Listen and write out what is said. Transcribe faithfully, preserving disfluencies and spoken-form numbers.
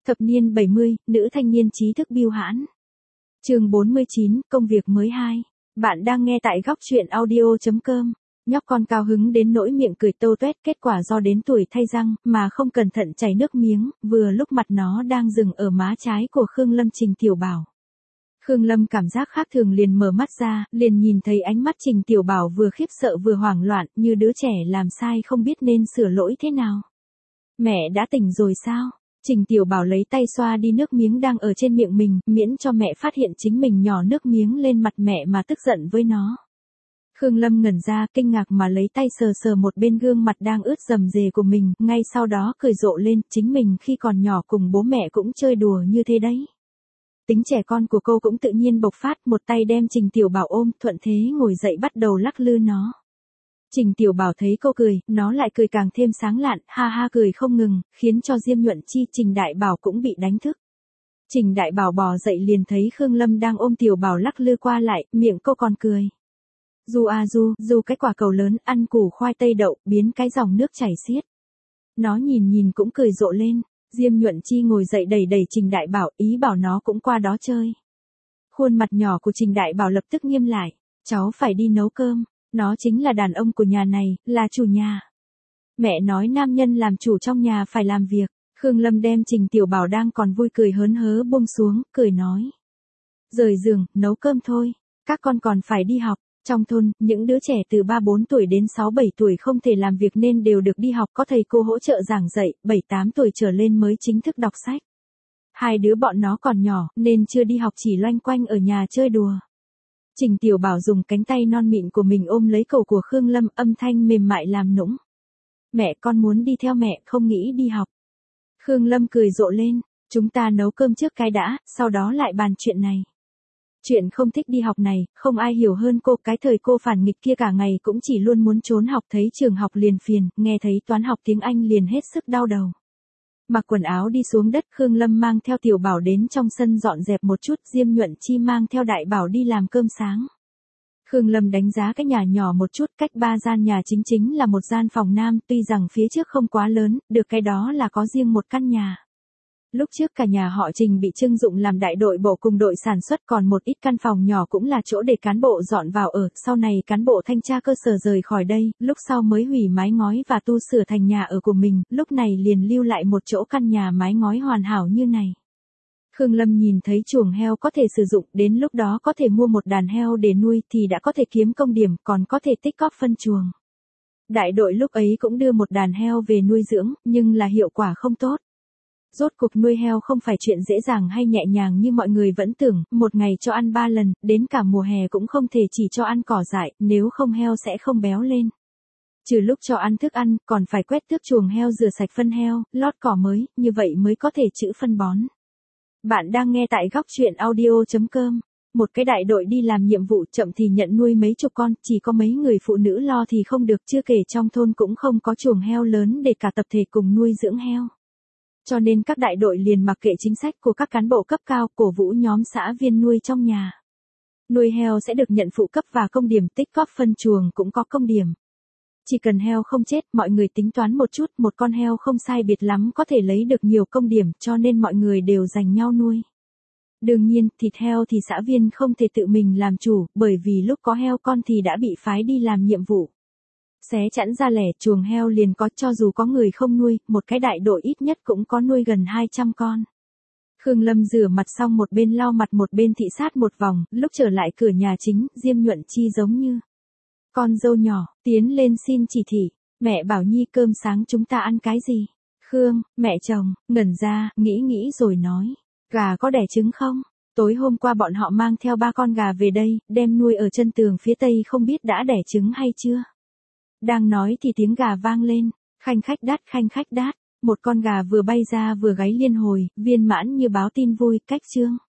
Thập niên bảy mươi, nữ thanh niên trí thức bưu hãn. Chương bốn mươi chín, công việc mới hai. Bạn đang nghe tại góc truyện audio chấm com. Nhóc con cao hứng đến nỗi miệng cười tâu tuét, kết quả do đến tuổi thay răng mà không cẩn thận chảy nước miếng, vừa lúc mặt nó đang dừng ở má trái của Khương Lâm Trình Tiểu Bảo. Khương Lâm cảm giác khác thường liền mở mắt ra, liền nhìn thấy ánh mắt Trình Tiểu Bảo vừa khiếp sợ vừa hoảng loạn, như đứa trẻ làm sai không biết nên sửa lỗi thế nào. Mẹ đã tỉnh rồi sao? Trình Tiểu Bảo lấy tay xoa đi nước miếng đang ở trên miệng mình, miễn cho mẹ phát hiện chính mình nhỏ nước miếng lên mặt mẹ mà tức giận với nó. Khương Lâm ngẩn ra, kinh ngạc mà lấy tay sờ sờ một bên gương mặt đang ướt rầm rề của mình, ngay sau đó cười rộ lên, chính mình khi còn nhỏ cùng bố mẹ cũng chơi đùa như thế đấy. Tính trẻ con của cô cũng tự nhiên bộc phát, một tay đem Trình Tiểu Bảo ôm, thuận thế ngồi dậy bắt đầu lắc lư nó. Trình Tiểu Bảo thấy cô cười, nó lại cười càng thêm sáng lạn, ha ha cười không ngừng, khiến cho Diêm Nhuận Chi Trình Đại Bảo cũng bị đánh thức. Trình Đại Bảo bò dậy liền thấy Khương Lâm đang ôm Tiểu Bảo lắc lư qua lại, miệng cô còn cười. Du a du, du cái quả cầu lớn, ăn củ khoai tây đậu, biến cái dòng nước chảy xiết. Nó nhìn nhìn cũng cười rộ lên. Diêm Nhuận Chi ngồi dậy đẩy đẩy Trình Đại Bảo, ý bảo nó cũng qua đó chơi. Khuôn mặt nhỏ của Trình Đại Bảo lập tức nghiêm lại, cháu phải đi nấu cơm, nó chính là đàn ông của nhà này, là chủ nhà. Mẹ nói nam nhân làm chủ trong nhà phải làm việc. Khương Lâm đem Trình Tiểu Bảo đang còn vui cười hớn hớ buông xuống, cười nói. Rời giường, nấu cơm thôi, các con còn phải đi học. Trong thôn, những đứa trẻ từ ba bốn tuổi đến sáu bảy tuổi không thể làm việc nên đều được đi học, có thầy cô hỗ trợ giảng dạy, bảy tám tuổi trở lên mới chính thức đọc sách. Hai đứa bọn nó còn nhỏ, nên chưa đi học chỉ loanh quanh ở nhà chơi đùa. Trình Tiểu Bảo dùng cánh tay non mịn của mình ôm lấy cổ của Khương Lâm, âm thanh mềm mại làm nũng. Mẹ con muốn đi theo mẹ, không nghĩ đi học. Khương Lâm cười rộ lên, chúng ta nấu cơm trước cái đã, sau đó lại bàn chuyện này. Chuyện không thích đi học này, không ai hiểu hơn cô, cái thời cô phản nghịch kia cả ngày cũng chỉ luôn muốn trốn học, thấy trường học liền phiền, nghe thấy toán học tiếng Anh liền hết sức đau đầu. Mặc quần áo đi xuống đất, Khương Lâm mang theo Tiểu Bảo đến trong sân dọn dẹp một chút, Diêm Nhuận Chi mang theo Đại Bảo đi làm cơm sáng. Khương Lâm đánh giá cái nhà nhỏ một chút, cách ba gian nhà chính chính là một gian phòng nam, tuy rằng phía trước không quá lớn, được cái đó là có riêng một căn nhà. Lúc trước cả nhà họ Trình bị trưng dụng làm đại đội bộ cùng đội sản xuất, còn một ít căn phòng nhỏ cũng là chỗ để cán bộ dọn vào ở, sau này cán bộ thanh tra cơ sở rời khỏi đây, lúc sau mới hủy mái ngói và tu sửa thành nhà ở của mình, lúc này liền lưu lại một chỗ căn nhà mái ngói hoàn hảo như này. Khương Lâm nhìn thấy chuồng heo có thể sử dụng, đến lúc đó có thể mua một đàn heo để nuôi thì đã có thể kiếm công điểm, còn có thể tích góp phân chuồng. Đại đội lúc ấy cũng đưa một đàn heo về nuôi dưỡng, nhưng là hiệu quả không tốt. Rốt cuộc nuôi heo không phải chuyện dễ dàng hay nhẹ nhàng như mọi người vẫn tưởng, một ngày cho ăn ba lần, đến cả mùa hè cũng không thể chỉ cho ăn cỏ dại, nếu không heo sẽ không béo lên. Trừ lúc cho ăn thức ăn, còn phải quét tước chuồng heo, rửa sạch phân heo, lót cỏ mới, như vậy mới có thể trữ phân bón. Bạn đang nghe tại góc truyện audio chấm com. Một cái đại đội đi làm nhiệm vụ, chậm thì nhận nuôi mấy chục con, chỉ có mấy người phụ nữ lo thì không được, chưa kể trong thôn cũng không có chuồng heo lớn để cả tập thể cùng nuôi dưỡng heo. Cho nên các đại đội liền mặc kệ chính sách của các cán bộ cấp cao, cổ vũ nhóm xã viên nuôi trong nhà. Nuôi heo sẽ được nhận phụ cấp và công điểm, tích góp phân chuồng cũng có công điểm. Chỉ cần heo không chết, mọi người tính toán một chút, một con heo không sai biệt lắm có thể lấy được nhiều công điểm, cho nên mọi người đều giành nhau nuôi. Đương nhiên, thịt heo thì xã viên không thể tự mình làm chủ, bởi vì lúc có heo con thì đã bị phái đi làm nhiệm vụ. Xé chẵn ra lẻ, chuồng heo liền có, cho dù có người không nuôi, một cái đại đội ít nhất cũng có nuôi gần hai trăm con. Khương Lâm rửa mặt xong một bên lau mặt một bên thị sát một vòng, lúc trở lại cửa nhà chính, Diêm Nhuận Chi giống như con dâu nhỏ, tiến lên xin chỉ thị, mẹ bảo Nhi cơm sáng chúng ta ăn cái gì? Khương, mẹ chồng, ngẩn ra, nghĩ nghĩ rồi nói, gà có đẻ trứng không? Tối hôm qua bọn họ mang theo ba con gà về đây, đem nuôi ở chân tường phía tây, không biết đã đẻ trứng hay chưa? Đang nói thì tiếng gà vang lên, khanh khách đát khanh khách đát, một con gà vừa bay ra vừa gáy liên hồi, viên mãn như báo tin vui, cách chương.